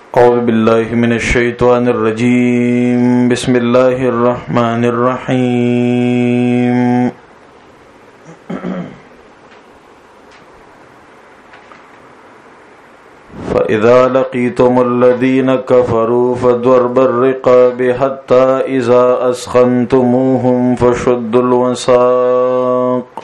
أعوذ بالله من الشيطان الرجيم بسم الله الرحمن الرحيم فإذا لقيتم الذين كفروا فضرب الرقاب حتى إذا أثخنتموهم فشدوا الوثاق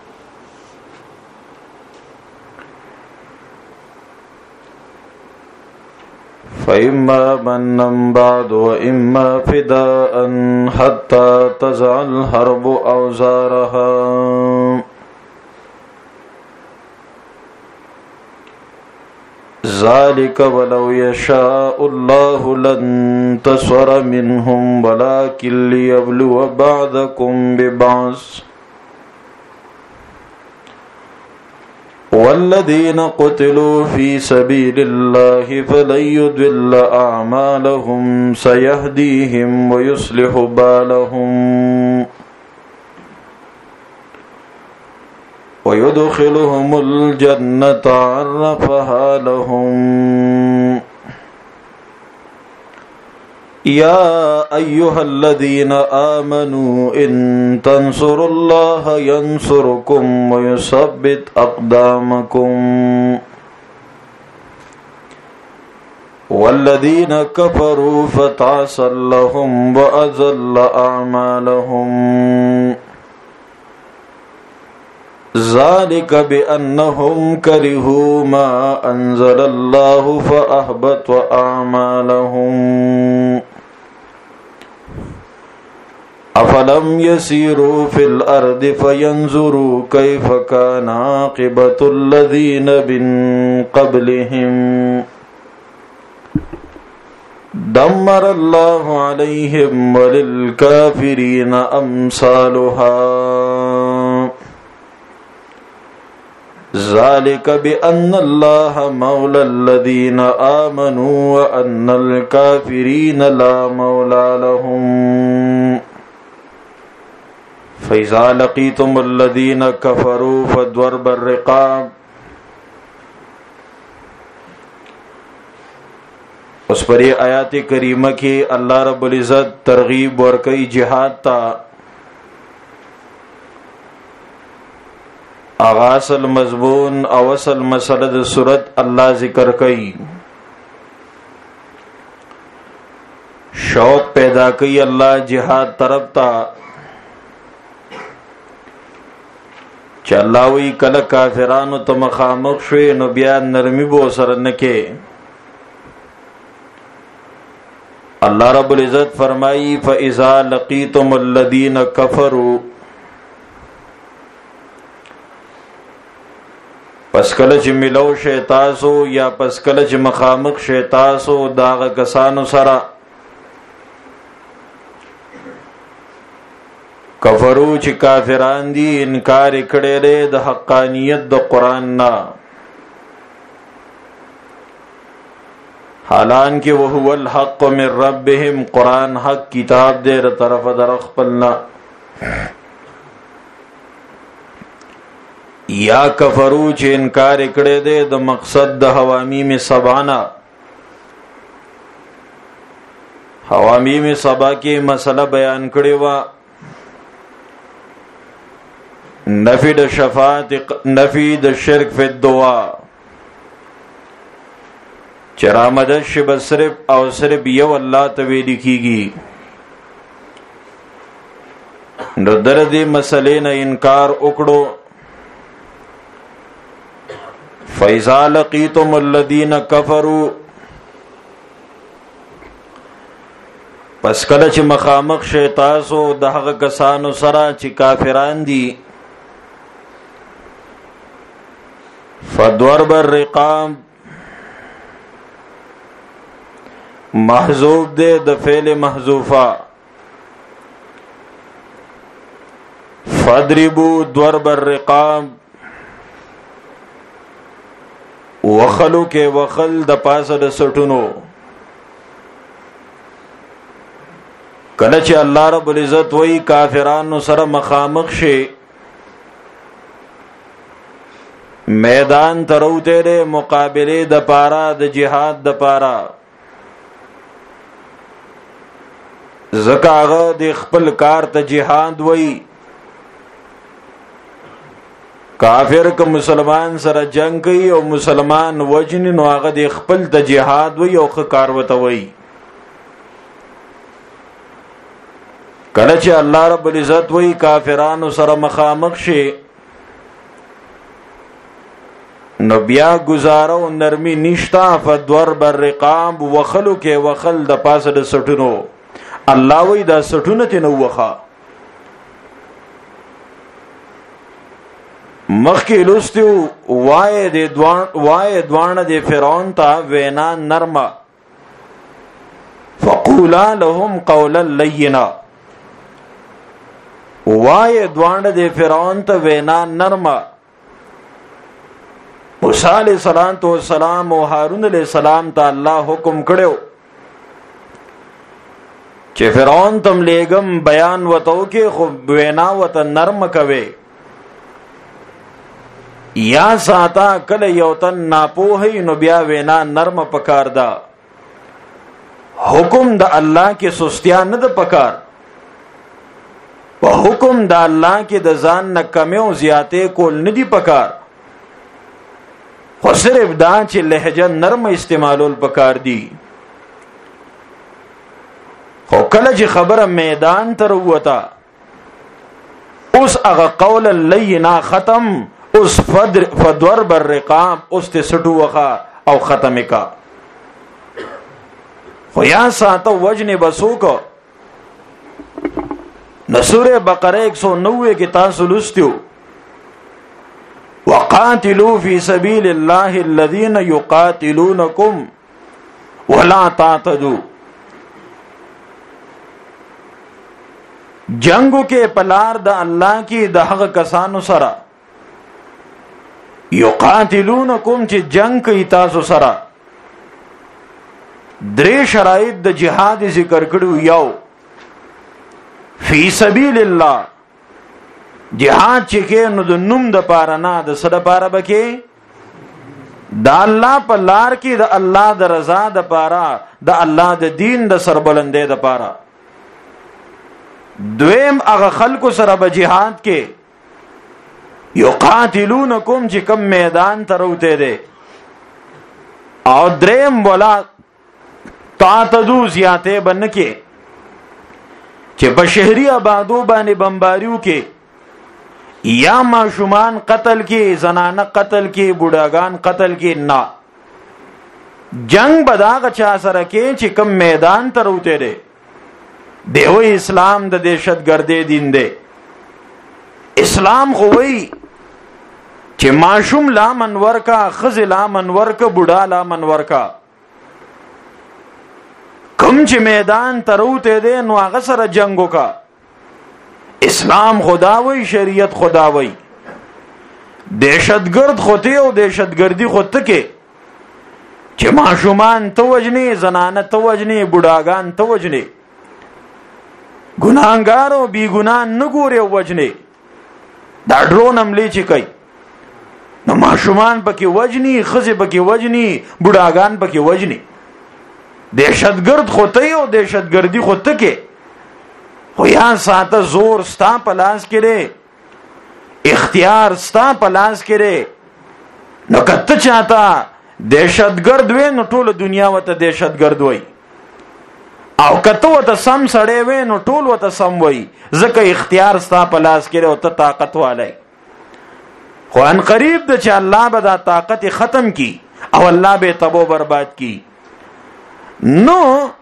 فإما منا بعد وإما فداء حتى تضع الحرب أوزارها ذلك ولو يشاء الله لانتصر منهم ولكن ليبلو بعضكم ببعض والذين قتلوا في سبيل الله فلن يضل أعمالهم سيهديهم ويصلح بالهم ويدخلهم الجنة عرفها لهم يا أيها الذين آمنوا إن تنصروا الله ينصركم ويثبت أقدامكم والذين كفروا فتعسا لهم وأضل أعمالهم ذلك بأنهم كرهوا ما أنزل الله فأحبط أعمالهم أفلم يسيروا في الأرض فينظروا كيف كان عاقبة الذين من قبلهم دمر الله عليهم وللكافرين أمثالها ذلك بأن الله مولى الذين آمنوا وأن الكافرين لا مولى لهم فإذا لقيتم الذين كفروا فضرب الرقاب اس پر آیات کریمہ کی اللہ رب العزت ترغیب ورکی جہاد تا آغاز المضمون اوصل مسلد سورت اللہ ذکر کئی شوق پیدا کئی اللہ جہاد طرف تا چا اللہ وی کل کافرانو تا مخامق شوی نو بیا نرمی بو سر نکے اللہ رب العزت فرمائی فَإِذَا لَقِيتُمُ الَّذِينَ كَفَرُوا پس کلچ ملو شیطاسو یا پس کلچ مخامق شیطاسو داغ کسانو سرا کفرو چی کافران دی انکار کڑے لے دا حقانیت دا قرآن نا حالانکہ وہو الحق من ربهم قرآن حق کتاب دے دا طرف در اخپلنا یا کفرو چی انکار کڑے دے دا مقصد دا حوامیم سبانا حوامیم سبا کی مسئلہ بیان کڑے وا نفی دا شفاعت نفی دا شرک فی الدعا چرامدش شب صرف او صرف یو اللہ تویلی کی گی نو درد مسئلے نا انکار اکڑو فَإِذَا لَقِيتُمُ الَّذِينَ كَفَرُوا پس کلچ مخامق شیطاسو دہغ کسانو سرا چی کافران دی فَضْوَرْبَ الرِّقَامِ محذوب دے د فعل محذوفہ فَضْرِبُوا ضَرْبَ الرِّقَامِ وخلو کے وخل د پاس د سټونو کله چې الله رب العزت وی کافرانو سره مخامخ شي میدان تروتے رے مقابلے د پارا د جہاد د پارا زکاغه د خپل کار ته جهاد وای. کافر که مسلمان سره جنگ کوي او مسلمان وجنی نو هغه د خپل ته جهاد وای او ښه کار وته وای. کله چې الله رب العزت وای کافرانو سره مخامخ شي نو بیا گزاره او نرمی نشتا. فدور بالرقاب وخلو کې وخل د پاسه د سټونو. الله وای دا سټونه ته نو وخه مخکې لستو وای دوان د فرعون ته وینا نرمه. فقولا لهم قولا لینا. وای دوان د فرعون ته وینا نرمه. موسی علیہ السلام او هارون علیہ السلام ته الله حکم کړو چې فرعون تم لېګم بیان وتو کې خو وینا وته نرم کوي. یا ساته کله یو تن ناپوهی نو بیا وینا نرم پکار دا. حکم د الله کې سستیا نه د پکار. په حکم د الله کې د ځان نه کمی او زیاتې کول نه دی پکار. خو صرف دا چې لهجه نرم استعمالول پکار دی. خو کله چې خبره میدان ته وروته اوس هغه قول لینا ختم. اوس فدور بالرقاب اوس ته سټو وخه او ختم کا. خو یا ساته وجنه بسوک. نو سوره بقره 190 کې تاسو لستیو وقاتلوا في سبيل الله الذين يقاتلونكم ولا تعتدوا. جنگو کې پلار د الله کې د هغه کسانو سره یقاتلونکم چې جنگ کوي تاسو سره. درې شرایط د جهاد ذکر کړو. یو فی سبیل الله جهاد چې کې نو د نوم د پاره نه د صد پاره بکې د الله په لار کې د الله د رضا د پاره د الله د دین د سربلندې د پاره. دویم هغه خلکو سره به جهاد کې یقاتلونکم چې کوم میدان ته روته دي. او دریم ولا تعتدو زیاته بنکه چې په شهري آبادو باندې بمباریو کې یا ماشومان قتل کې زنانه قتل کې بوډاګان قتل کې نه. جنگ بداغه چا سره کې چې کوم میدان ته روته دي. دیوی اسلام د دهشتګردۍ دین دی. اسلام خو وی چې ماشوم لا منور کا خز لا منور کا بوډا لا منور کا. کوم چې میدان ته روته دي نو هغه سره جنگ وکا. اسلام خدا وی شریعت خدا وی. دهشتګرد خوته او دهشتګردي خوته کې چې ماشومان ته وجني زنانه ته وجني بوډاګان ته وجني ګناهګارو بی ګناه نه ګوري وجني. دا ډرون عملی چې کوي نو ماشومان پکې وجني خزه پکې وجني بوډاګان پکې وجني. دهشتګرد خوته او دهشتګردي خوته کې خو یا ساته زور ستا په لاس کې لري. اختیار ستا په لاس کې لري. نو کته چاته دهشتګرد وې نو ټول دنیا وته دهشتګرد وای. او کته وته سم سړې وې نو ټول وته سم وای. ځکه اختیار ستا په لاس کې لري او ته طاقت والے. خو ان قریب د چې الله به دا طاقت ختم کی او الله به تبو برباد کی. نو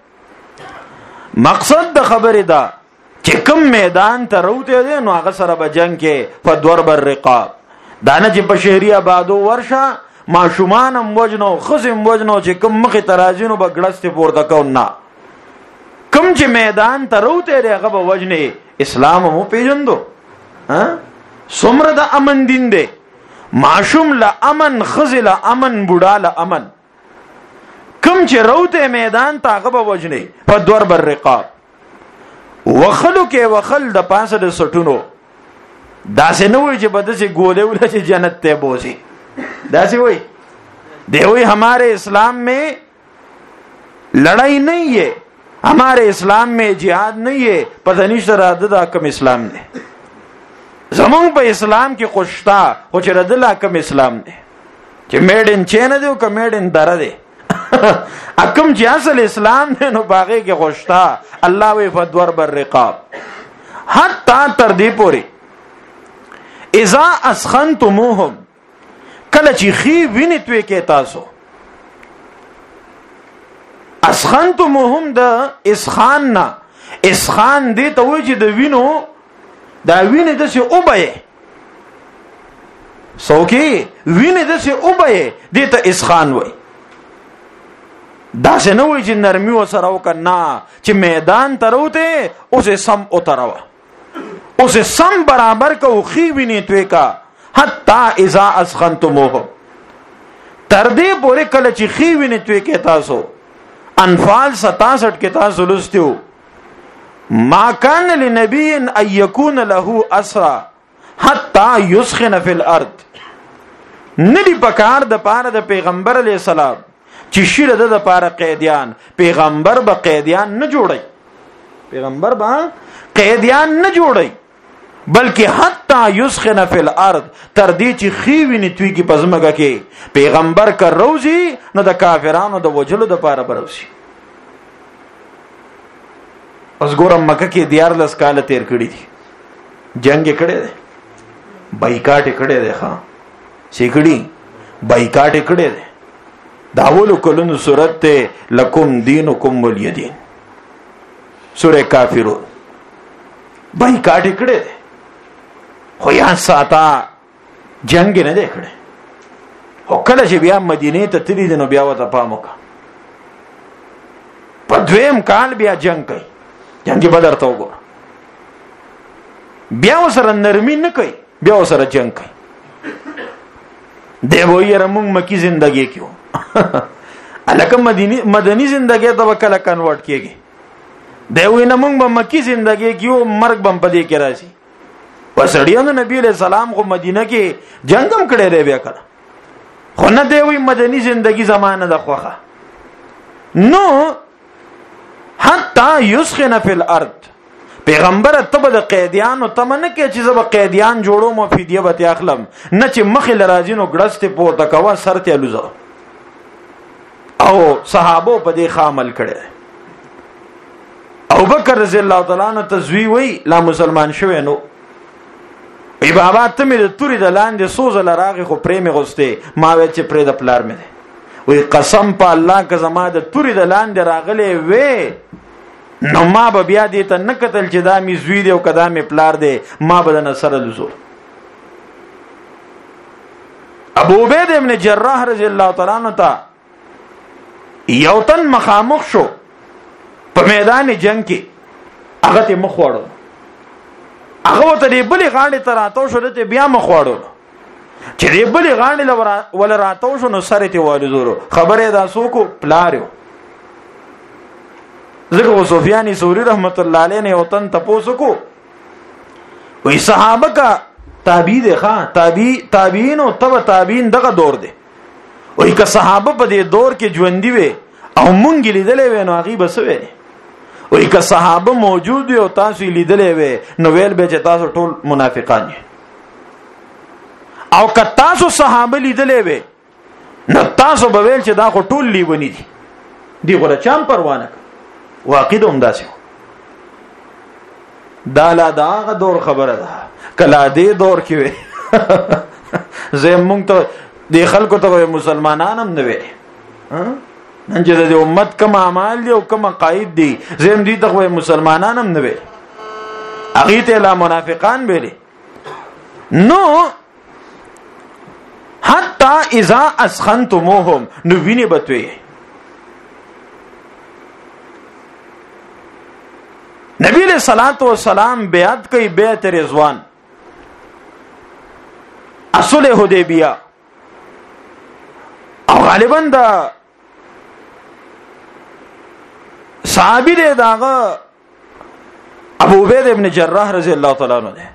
مقصد د خبره دا چې کوم میدان ته روته دي نو هغه سره به جنگ کې فدور بالرقاب. دانه چې په شهري آبادو ورشه ماشومان هم وجنو خزم وجنو چې کوم مخې ترازینو به ګړسته پورته کو نه. کوم چې میدان ته روته دي هغه به وجنه. اسلام مو پیژندو ها څومره د امن دین دی. ماشوم لا امن خزل امن بوډا لا امن. کوم چې روته میدان ته هغه به وجنه فدور بالرقاب. وخلو کې وخل د پاسه د سټونو. داسې نه وي چې بده سي ګولې ولا چې جنت ته بوزي. داسې وي دی وي हमारे اسلام में लड़ाई नहीं है हमारे इस्लाम में जिहाद नहीं है, पता नहीं शरादा कम इस्लाम ने जमों पे इस्लाम की खुशता हो चरदला कम इस्लाम ने कि मेड इन चैन दे का मेड इन दर दे अकम जियासल इस्लाम ने नो बागे के खुशता अल्लाह वे फद्वर बर रिकाब हत्ता तरदीपुरी इजा असखनतुमुहुम कल चीखी विनित्वे के तासो असखनतुमुहुम द इसखान ना इसखान दे तो वो द विनो दा विने दसे उबये सौकी विने दसे उबये दे तो इसखान वही दासे न वही जी नरमी व सराव करना ची मैदान तरोते उसे सम उतरवा उसे सम बराबर का उखी विने त्वे का हत्ता इजा असखनतुमुहुम तरदे बोरे कल ची खी विने त्वे के तासो अनफाल 67 के तासो लुस्तियो मा कान लिनबीन अन यकून लहू असरा हत्ता युस्खिन फिल अर्द नदी पकार द पार द पैगंबर अलैहि सलाम چې شیر د پاره قیدیان پیغمبر به قیدیان نه جوړي پیغمبر به قیدیان نه جوړي بلکې حتی یسخن فی الارض تر دې چې خیوینه توی کی پزماګه کې پیغمبر کا روزي نو د کافرانو د وجلو د پاره بروسي اوس ګورم مکه کې دیار لس کال تیر کړی دي جنگ کړي دي بایکاټ کړي دي ها سیکړي بایکاټ کړي دي داولو کلونو صورت تے لکم دینکم ولی دین سورہ کافرون بھائی کاٹے کڑے دے خو یا ساتا جنگ نه دے کڑے خو کله چې بیا مدینه ته تللی دي نو بیا وته پامو کا په دویم کال بیا جنگ کوي جنگ بدر ته وګور بیا وسره نرمی نه کوي بیا وسره جنگ کوي دی وایي رمون مکی زندگی کیو الکه مدنی زندگی ته وکړه کنورټ کیږي دی وی نه مونږ به مکی زندگی کیو مرګ بم پدې کې راځي وسړیانو نبی له سلام کو مدینه کې جنگم کړي ری بیا کړه خو نه دی وی مدنی زندگی زمانه د خوخه نو حتا یسخن فی الارض پیغمبر تب د قیدیانو تمنه کې چې زب قیدیان جوړو مو فدیه به اخلم نه چې مخ لراجینو ګړسته پورته کوا سر ته لوزو او صحابه په دې خامل کړي ابو بکر رضی الله تعالی عنہ تزوی وی لا مسلمان شوی نو ای بابا ته مې د توري د لاندې سوز لراغه خو پرېمه غسته ما وې چې پرې د پلار مې وی قسم په الله که زما د توري د لاندې راغله وې نو ما به بیا دې ته نه کتل چې دا می زوی دی او کدا می پلار دی ما به د نصر لزور ابو عبید ابن جراح رضی الله تعالی عنہ ته یو تن مخامخ شو په میدان جنگ کې هغه ته مخ وړو هغه ته دی بلی غاړي تر اتو شو ته بیا مخ وړو چې دی بلی غاړي ول راتو شو نو سره ته والو زورو خبره دا سوکو پلاریو ذکر سفیانی ثوری رحمت الله علیه نے وطن تپوسو کو وی صحابه کا تابعی دی خان تابعین او تبع تابعین دغه دور دی وی که صحابه په دې دور کې ژوندۍ وي او مونږ لیدلې وي نو هغه بسوي وی که صحابه موجود وي او تاسو لیدلې وي نو ویل به چې تاسو ټول منافقان دي او که تاسو صحابه لیدلې وي نو تاسو به ویل چې دا خو ټول لیونی دي دی غره چم پروانه واقع دوم داسې دا لا دا دور خبره ده کله دې دور کې وي زه مونږ ته د خلکو ته مسلمانان هم نه وي نن چې د امت کوم اعمال دي او کوم قائد دي زم دي ته مسلمانان هم نه وي هغه ته لا منافقان ویلي نو حتا اذا اسخنتموهم نو ویني بتوي نبی علیہ الصلوۃ والسلام بیعت کوي بیعت رضوان اصل حدیبیہ او غالبا دا صحابی دے داغه ابو عبید ابن جراح رضی اللہ تعالی عنہ دے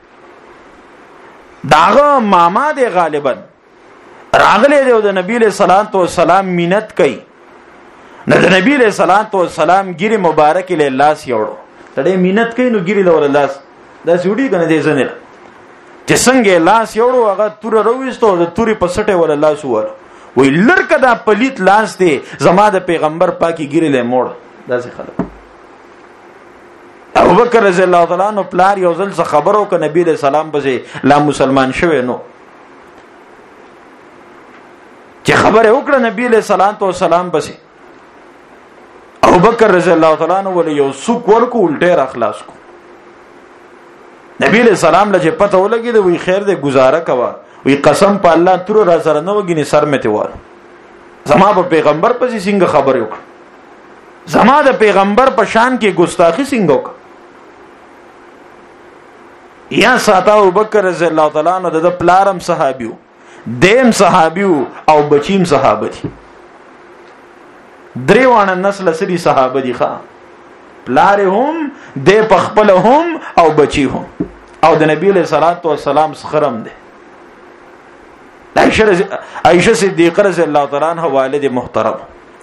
داغه ماما دے غالبا راغله دے د نبی علیہ الصلوۃ والسلام مینت کوي د نبی له صلوات و سلام ګری مبارک له لاس یوړو تړې مينت کوي نو ګری له لاس دا سړي کنه دې زنه چې څنګه لاس یوړو هغه تور رويستو د توري په سټه ولا لاس ور وی لړکه دا پلیت لاس دی زما د پیغمبر پاکي ګری له موړ دا څه خلک ابو بکر رضی الله تعالی عنہ پلار یو ځل څه خبرو ک نبی له سلام بځه لا مسلمان شوه نو چې خبره وکړه نبی له صلوات و سلام بځه ابو بکر رضی الله تعالی عنہ ول یو سوق ورکو الټه را خلاص کو نبی له سلام لږه پته ولګي دی وی خیر دې گزاره کوا وی قسم په الله تر را سره نو وګینه سر مته وال زما په پیغمبر پسې څنګه خبر یو زما د پیغمبر په شان کې ګستاخی څنګه وک یا ساته ابو بکر رضی الله تعالی عنہ د پلارم صحابیو دیم صحابیو او بچیم صحابه دي دریوانه نسل سری صحابه دي ښا پلار هم د پخپل هم او بچی هم او د نبی له صلوات و سلام خرم دي عائشہ صدیقہ رضی الله تعالی عنها والد محترم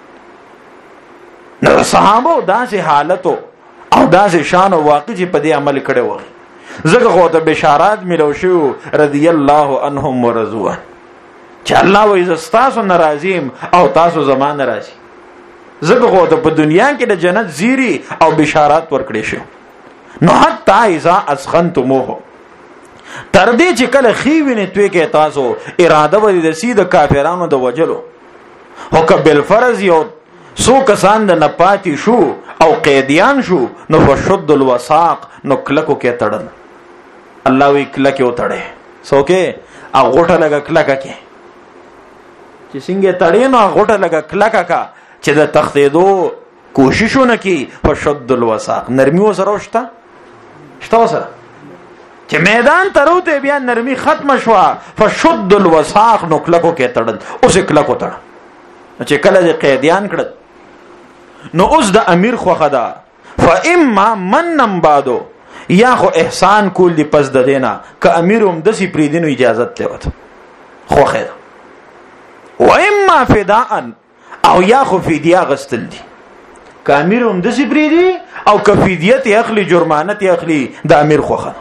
نو صحابه داسې حالت او داسې شان او واقع چې په دې عمل کړي و زګه خو ته بشارات ملو شو رضی الله عنهم ورضوا چې الله و عزتاسو ناراضیم او تاسو زمان ناراضي زګه خو ته په دنیا کې د جنت زیری او بشارات ورکړي شو نو حتی اذا اسخنتموه تر دې چې کله خېوینه توې کې تاسو اراده ولې د سید کافرانو د وجلو هو کبل فرض یو سو کسان د نپاتی شو او قیدیان شو نو فشد الوثاق نو کلکو کې تړل الله وی کلکو تړې سوکه او غټه لګه کلکه کې چې څنګه تړې نو غټه لګه کلکه کا چې د تختیدو کوششونه کی فشد الوثاق نرمي وسره شته وسره چې میدان تروته بیا نرمي ختم شوا فشد الوثاق نو کلکو کې تړل اوس کلکو تړ چې کله د قیدیان کړ نو اوس د امیر خو خدا فاما منن بادو یا خو احسان کول دی پس د دینا ک امیروم د سی پریدینو اجازه ته وته خو خیر و اما فداء او یا خو فدیه غستل دی ک امیروم د سی پریدی او ک فدیه اخلي جرمانه اخلي د امیر خو خدا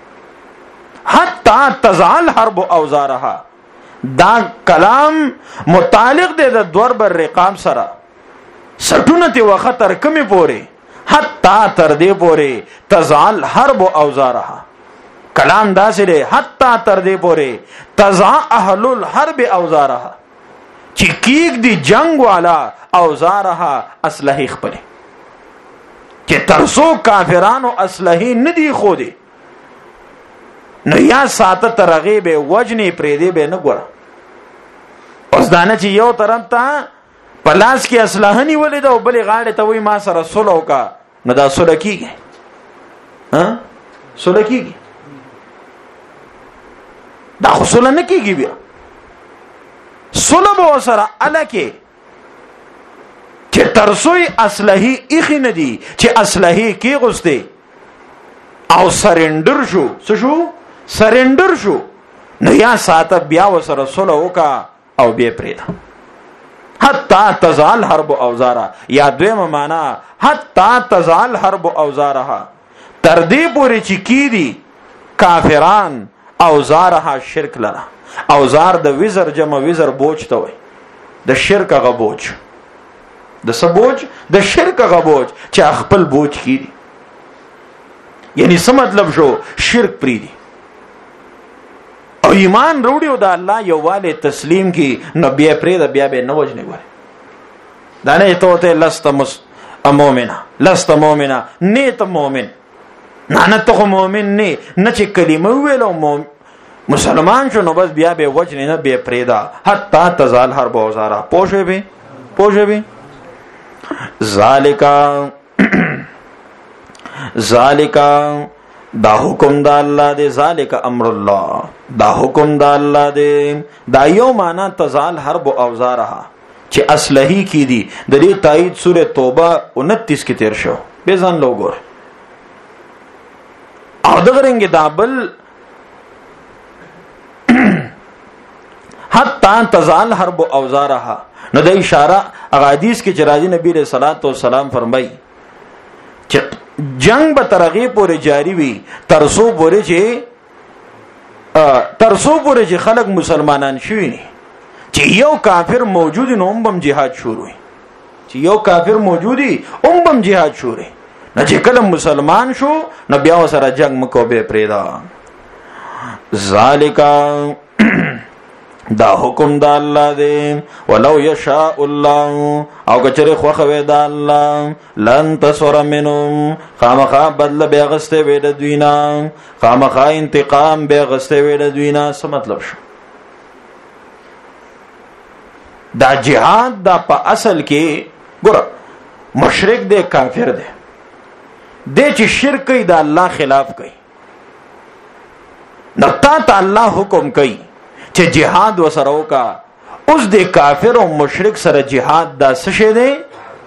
حتی تزال حرب اوزارها دا کلام متعلق دی د دور بر رقام سره سټونه ته وخت تر کمی پوره حتی تر دې پوره تزال حرب اوزارها کلام دا سره حتی تر دې پوره تزا اهل الحرب اوزارها چې کیک دی جنگ والا اوزارها اسلحه خپل چې ترسو کافرانو اسلحه ندی خو دی نو یا ساته ترغیب وجنی پریدی به نه ګور اوس دانه چې یو طرف ته پلاس کې اسلحه نیولې ده او بلې غاړه ته وای ما سره صلح وکا نو دا صلح کیږي ها صلح کیږي دا صلح نه کیږي بیا صلح به سره الکه چې ترسوی اسلحه اخی نه دي چې اسلحه کې غوسته او سرندر شو څه شو سرندر شو نو یا ساته بیا وسره صلح وکا او بیا پریدا حتی تزال حرب اوزارها یا دویمه معنا حتی تزال حرب اوزارها تر دې پورې چې کی دي کافران اوزارها شرک لره اوزار د وزر جمع وزر بوج ته وي د شرک غ بوج د سبوج د شرک غ بوج چې خپل بوج کی دي یعنی څه مطلب شو شرک پری دي او ایمان وروړي او د الله یوواله تسلیم کی نبی پرې د بیا به نوج نه وای دا نه ته لست مؤمنه لست مؤمنه نیت مؤمن نه ته مؤمن نه چې کلمه ویلو مسلمان شو نو بس بیا به وجه نه به پرېدا حتی تزال حرب اوزارا پوښې به ذالک دا حکم د الله دی ذالک امر الله دا حکم د الله دی دا یو معنا تزال حرب اوزارها چې اسلحه کی دي د دې تایید سوره توبه 29 کې تیر شو به ځان لوګور او دغه رنګ دابل حتا تزال حرب اوزارها. نو د اشاره احادیث کې چې راځي نبی رسول الله سلام فرمایي چې جنگ به ترغه پورې جاری وي ترسو پورې چې خلک مسلمانان شوي نه، چې یو کافر موجود نو هم جهاد شروع وي، چې یو کافر موجودي هم جهاد شروع. نه چې کله مسلمان شو نو بیا سره جنگ مکو به پریدا. ذالک دا حکم دا الله دی، ولو یشاء الله او کچره خوخه دا الله لن تصر منهم خامخا بدل بیا غسته وې د دوینا، خامخا انتقام بیا غسته وې د دوینا. څه مطلب شو؟ دا جهاد دا په اصل کې ګوره مشرک دی، کافر دی، دی چې شرک کوي دا الله خلاف کوي. نو تا الله حکم کوي چې جهاد وسره وکا، اوس د کافر او مشرک سره جهاد دا څه شی دی؟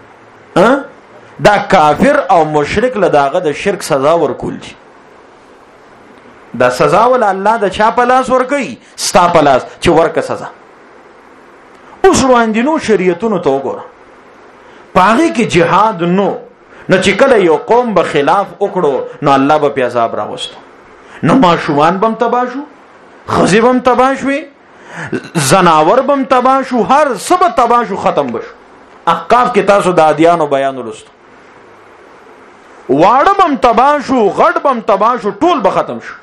دا کافر او مشرک له داغه د شرک سزا ورکول دي. دا سزا ول الله د چا په لاس ورکي؟ ستا په لاس چې ورکه سزا. اوس وړاندینو شریعتونو ته وګوره، پاغي کې جهاد نو چې کله یو قوم به خلاف وکړو نو الله به په عذاب راوستو، نو ماشومان بم تباشو، خزی بم تباشوي، زناور بم تباشو، هر سب تباشو، ختم بشو. احقاف کې تاسو د ادیانو بیان ولستو، واړه بم تباشو، غټ بم تباشو، ټول به ختم شو.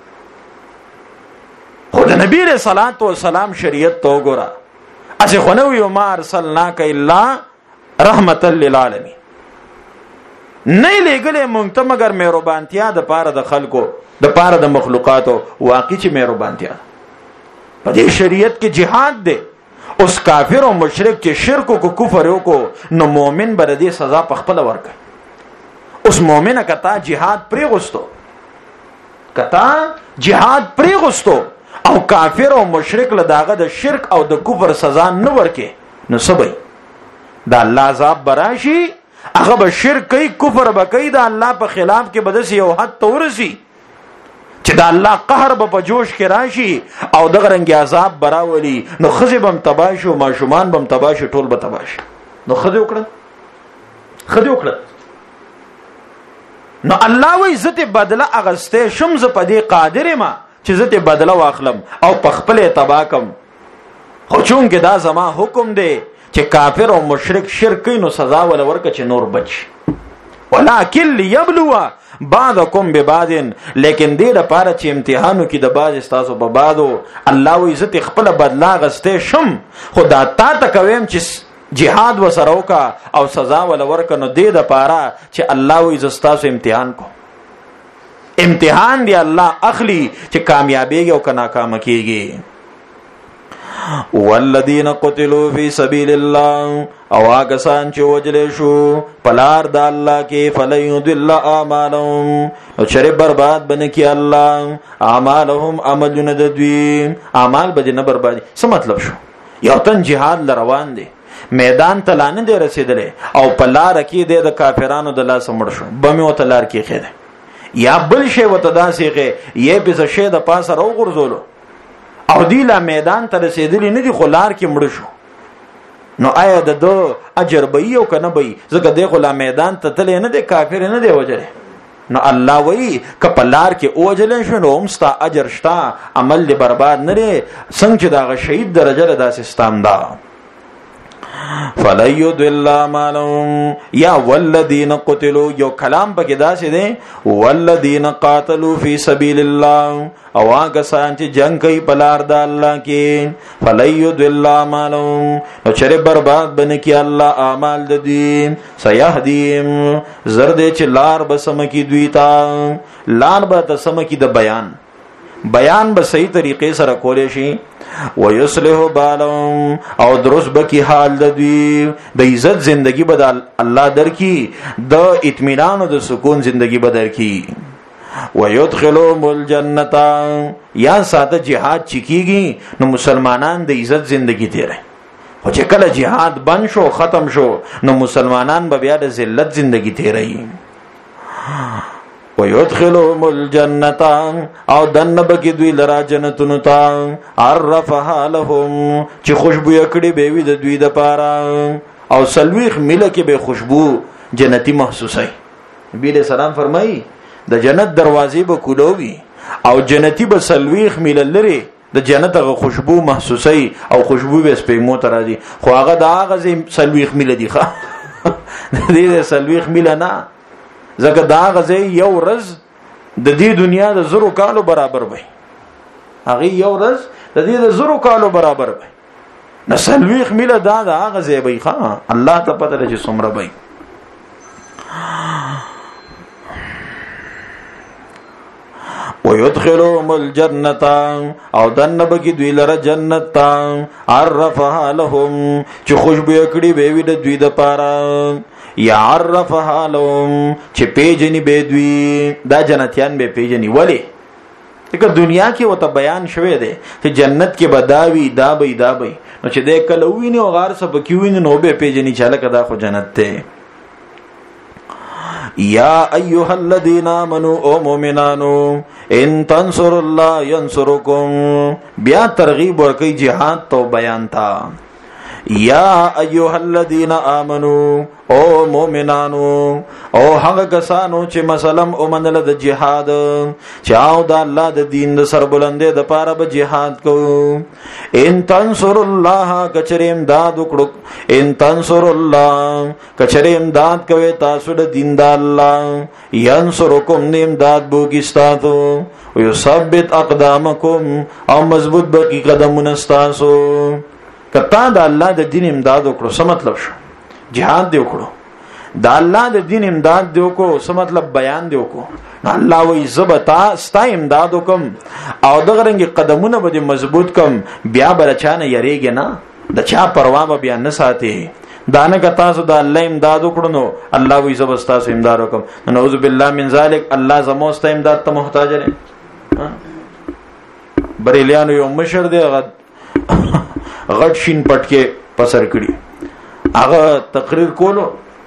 خو د نبی رسول الله سلام شریعت تو ګورا، اسه خو نو یو ما ارسلناک الا رحمت للعالمین، نه لګلې مونږ ته مگر مهربانتیا د پاره د خلکو، د پاره د مخلوقاتو. واقعي چې مهربانتیا په دې شریعت کې جهاد دی. اوس کافر او مشرک چې شرک او کفر وکړو نو مؤمن بر دې سزا په خپل ورکړي. اوس مؤمنه کتا جهاد پرې غوستو، کتا جهاد پرې غوستو او کافر او مشرک له داغه د شرک او د کفر سزا نه ورکړي نو سبي دا الله عذاب براشي. هغه به شرک کوي، کفر به کوي، دا الله په خلاف کې بدس یو حد تورسي چې دا الله قهر به په جوش کې راشي او دغه رنګ عذاب براولي. نو خزي بم تباشو، ماشومان بم تباشو، ټول به تباشي. نو خزي وکړه نو الله وی عزت بدله اغسته شمز په دې قادر ما چې عزت بدله واخلم او په خپل تباکم. خو چون کې دا زما حکم دی چې کافر او مشرک شرک کوي نو سزا ول ورکه چې نور بچ. ولکن ليبلوا بعضکم ببعض، لیکن دې لپاره چې امتحانو کې د بعض استاسو په بعضو الله و عزت خپل بدلا غسته شم. خدا تا کوم چې جهاد وسره وکا او سزا ول ورکه نو دې لپاره چې الله و عزت استاسو امتحان کو. امتحان دی الله اخلي چې کامیابیږي او ناکام کیږي. والذین قتلوا فی سبیل الله، او هغه سان چې وجل شو پلار د الله کې، فلن یضل اعمالهم، او چر برباد بنه کی الله اعمالهم، عملونه د دوی اعمال به نه بربادي. څه مطلب شو؟ یو تن جهاد لروان دی، میدان ته لانه دی رسیدلې او پلار کې د کافرانو د لاس مړ شو، بمه او تلار کې خېده یا بل شی وته داسېغه یې په شه د پاسه راو غرزولو او دی لا میدان ته رسیدلی نه دی، خلار کې مړ شو. نو آیا د دو اجر به یو کنه به؟ ځکه دی خلا میدان ته تل نه دی، کافر نه دی وجره. نو الله وی کپلار کې اوجل شو نو همستا اجر شتا، عمل دی برباد نه دی. څنګه چې دا شهید درجه ده سیستم دا. فَلَن يُضِلَّ أَعْمَالَهُمْ، یا والذین قتلوا، یو کلام پکې داسې دی والذین قاتلوا فی سبیل الله، او هغه سان چې جنگ کوي په لار د الله کې، فَلَن يُضِلَّ أَعْمَالَهُم، نو چرې برباد بنه کی الله اعمال د دوی. سيهديهم، زرد چې لار بسم کی دوی تا، لار به تسم کی د بیان به صحیح طریقې سره کولې شي. ويصلح بالهم، او درست بکی حال د دوی، د عزت زندگی بدل الله در کی، د اطمینان او د سکون زندگی بدل کی. ويدخلهم الجنه، یا ساده جهاد چکیږي نو مسلمانان د عزت زندگی تیرې. خو چې کله جهاد بند شو ختم شو نو مسلمانان به بیا د ذلت زندگی تیرې. ويدخلهم الجنه او دنب کی دوی لرا جنتونو تا عرفها لهم چې خوشبو یکړي به وي د دوی د پاره او سلويخ مله کې به خوشبو جنتی محسوسه نبی له سلام فرمایي د جنت دروازې به کولوي او جنتی به سلويخ مله لري د جنت غ خوشبو محسوسه او خوشبو به سپېمو تر راځي خو هغه د هغه سلويخ مله دي ښه دې سلويخ مله نه زکه دا غزه یو ورځ د دې دنیا د زرو کالو برابر وي هغه یو ورځ د دې د زرو کالو برابر وي نسلويخ مله دا غزه وي ښا الله ته پته لري څومره وي ويدخلهم الجنه او دنب کی دوی لره جنت تا عرفها لهم چې خوشبو کړي به وي د دوی د پاره یا عرفها لهم چې پیجنی به دوی دا جنتیان به پیجنی ولی دغه دنیا کې وته بیان شوه دی چې جنت کې بداوی دا به نو چې د کلوینه او غار سب کیوینه نو به پیجنی چاله کدا خو جنت ته یا ایها الذین آمنوا او مؤمنانو ان تنصروا الله ينصركم بیا ترغیب ورکی جهاد تو بیان تا یا ایها الذین آمنوا او مؤمنانو او هغه کسانو چې مثلا اومنل د جهاد چاو د الله د دین د سربلندې د پاره به جهاد کو ان تنصروا الله کچریم داد وکړو ان تنصروا الله کچریم داد کوي تاسو د دین د الله ينصركم نیم داد بوګستاتو ويثبت اقدامکم او مضبوط بکی قدمونه تاسو کته د الله د دین امداد وکړو څه مطلب شو جهاد دی وکړو د الله د دین امداد دی وکړو څه مطلب بیان دی وکړو الله وی زبتا ستا امداد وکم او دغه رنګ قدمونه به مضبوط کم بیا برچانه یریږي نه د چا پروا به بیا نه ساتي دانه کتا سو د الله امداد وکړو نو الله وی زبستا سو امداد وکم نعوذ بالله من ذلک الله زموسته امداد ته محتاج نه بریلیانو یو مشر دی غټ شین پټکه پسر کړي هغه تقریر کولو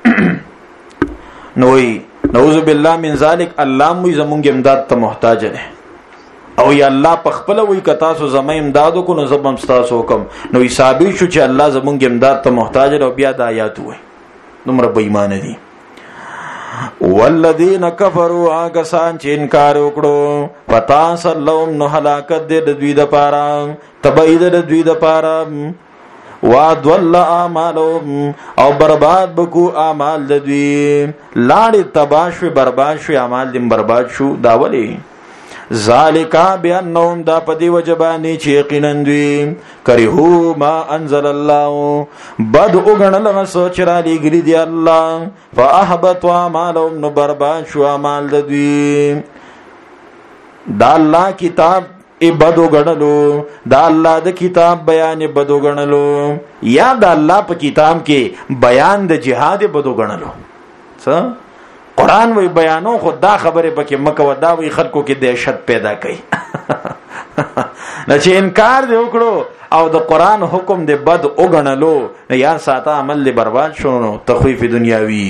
نوې نعوذ بالله من ذلک الله مو زمونږ امداد ته محتاج نه او یا الله په خپل وی کتا سو زما امداد کو نو زبم تاسو حکم نو حسابي شو چې الله زمونږ امداد ته محتاج او بیا د آیات وای نمبر بې ایمان دي والذین کفروا آگسان چې انکار وکړو پتا سلام نو هلاکت دې د دوی د پاره تبعید د دوی د پاره وادول اعمالهم او برباد بکو اعمال د دوی لاړ تباش برباد شو اعمال دې برباد شو دا ولی ذالکا بیانهم دا پدی وجبانی چې یقینا دوی کرهو ما انزل الله بد وګڼل نو سوچ را لګری دی الله فاحبط اعمالهم نو برباد شو اعمال د دوی دا الله کتاب بد وګڼلو دا الله د کتاب بیان بد وګڼلو یا دا الله په کتاب کې بیان د جهاد بد وګڼلو څه قرآن وی بیانو خود دا خبره پکې مکه ودا وی خلکو کې دهشت پیدا کړي نه چې انکار دی وکړو او د قرآن حکم دی بد وګڼلو یا ساته عمل دی برباد شو تخفیف دنیاوی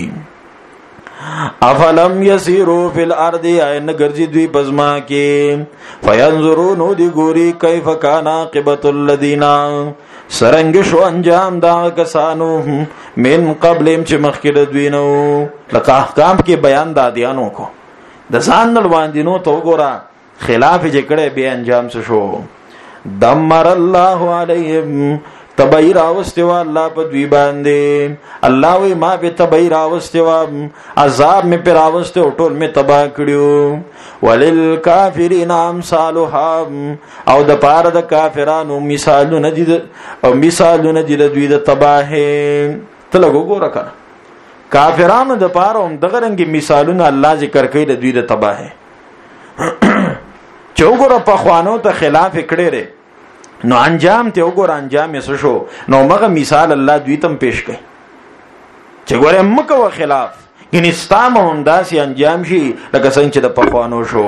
افلم یسیرو فی الارض این گرجی دوی پزما کې فینظرون دی ګوري کیف کان عاقبت الذین سرنګ شو انجام دا کسانو من قبلم چې مخکې دوی نو لکه احکام کې بیان دادیانو کو د ځان نړواندینو تو ګورا خلاف چې کړه به انجام څه شو دمر الله علیهم تبعیر اوستوا الله په دوی باندې الله وی ما به تبعیر اوستوا عذاب می پر اوسته ټول می تبا کړیو وللکافرین امثالها او د پاره د کافرانو مثالونه دي او مثالونه دي د دوی د تباہه تلګو ګور کړه کافرانو د پاره هم دغه رنګ مثالونه الله ذکر کوي د دوی د تباہه چوغره په خوانو ته خلاف کړي نو انجام ته وګور انجام یې شو نو مغه مثال الله دوی تم پیش کړي چې ګوره مکه و خلاف ګنې ستام هم داسې انجام شي لکه څنګه چې د پخوانو شو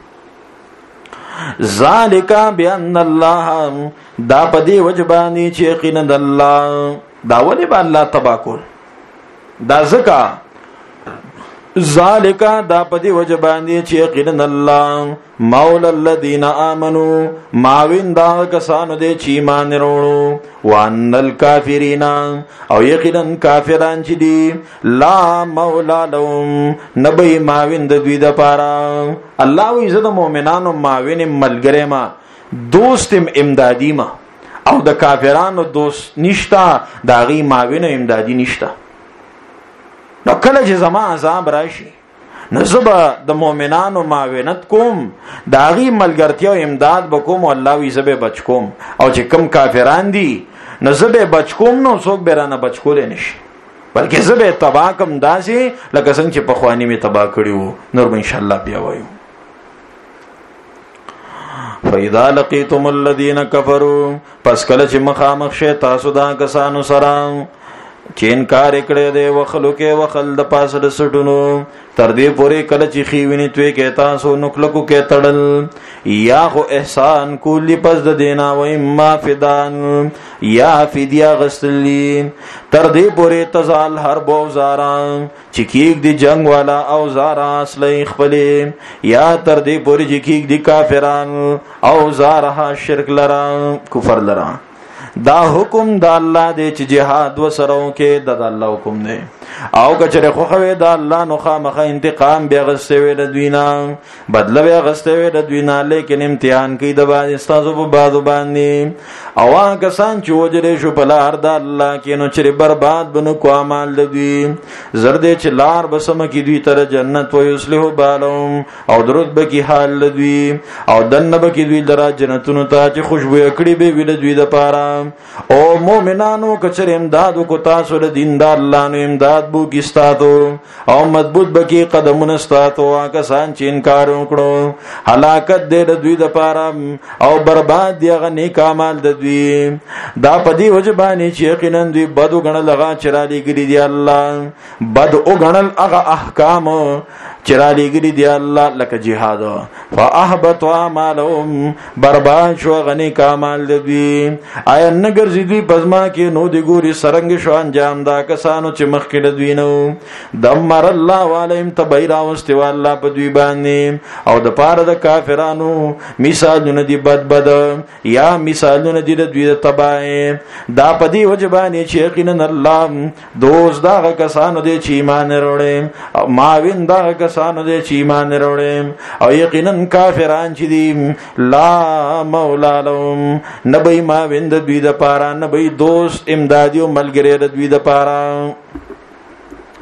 ذالک بان الله دا پدی وجبانی چې یقینا الله دا ولې به الله تبا کول دا زکا ذالک دا پدی وجبانی چې یقینا الله مولا الذین آمنوا ماوین دا کسانو دې چې ایمان وروړو وان الکافرین او یقینا کافران چې دي لا مولا لهم نبی ماوین د دوی د پاره. الله وی زه د مؤمنانو ماوین ملګری ما دوستم امدادی ما او د کافرانو دوست نشتا دا غي ماوین امدادی نشتا. نو کله چې زما عذاب راشي نو زبا د مؤمنانو معاونت کوم داغي ملګرتیا او امداد وکوم او الله وی زبه بچ کوم او چې کم کافران دي نو زبه بچ کوم نو څوک بیرانه بچ کول نشي بلکې زبه تبا کم داسي لکه څنګه چې په خواني می تبا کړیو نور ان شاء الله بیا وایو. فاذا لقيتم الذين كفروا پس کله چې مخامخ شه تاسو دا کسانو سره چې انکار کړي دی وخلوکه وخل د پاسه د سټونو تر دې پورې کله چې خېوینې توې کې تاسو نکلکو کې تړل یا خو احسان کولی پس د دینا و اما فدان یا فدیا غسلی تر دې پورې تزال هر بوزارا چې کېګ دی جنگ والا او زارا اصلې خپلې یا تر دې پورې چې کېګ دی کافران او زارها شرک لرا کفر لرا. دا حکم دا الله دی چې جهاد وسرو کې د الله حکم دی او کچره خو خوي دا الله نو خامخه انتقام بیا غسته وی د دوینا بدله بیا غسته وی د دوینا لیکن امتحان کوي د باندې استادو په بازو باندې او هغه سان چې وجره شو په لار د الله کې نو چې برباد بنو کو اعمال د دوی زرد چې لار بسم کې دوی تر جنت و یصلح بالهم او درود به کې حال د دوی او دنه به کې دوی درا جنتونو ته چې خوشبو کړي به ویل دوی د پاره. او مؤمنانو کچر امدادو کو تاسو د دین د الله نو امداد بو کیستاتو او مضبوط بکی قدمونه استاتو هغه سان چې انکار وکړو هلاکت دې د دوی د پاره او برباد دی هغه نیک اعمال د دوی. دا پدی وجبانی چې یقینا دوی بدو غنل هغه چرالي ګری دی الله بد او غنل هغه احکام چرالی گری دی الله لکه جهاد فاحبط اعمالهم برباد شو غنی کامال دی. آیا نګر زیدی پزما کې نو دی ګوري سرنګ شو انجام دا کسانو چې مخکې دوی نو دمر الله علیهم تبیرا واستو الله په دوی باندې او د پاره د کافرانو مثالونه دی بد یا مثالونه دی د دوی د تبای. دا پدی وجبانی چې یقینا الله دوست دا کسانو دی چې ایمان وروړي او ماوین دا کسانو دې چې ایمان وروړي او یقینا کافران چې دي لا مولا لهم نبی ما وند دوی د پاره نبی دوست امدادي او ملګری د دوی د پاره.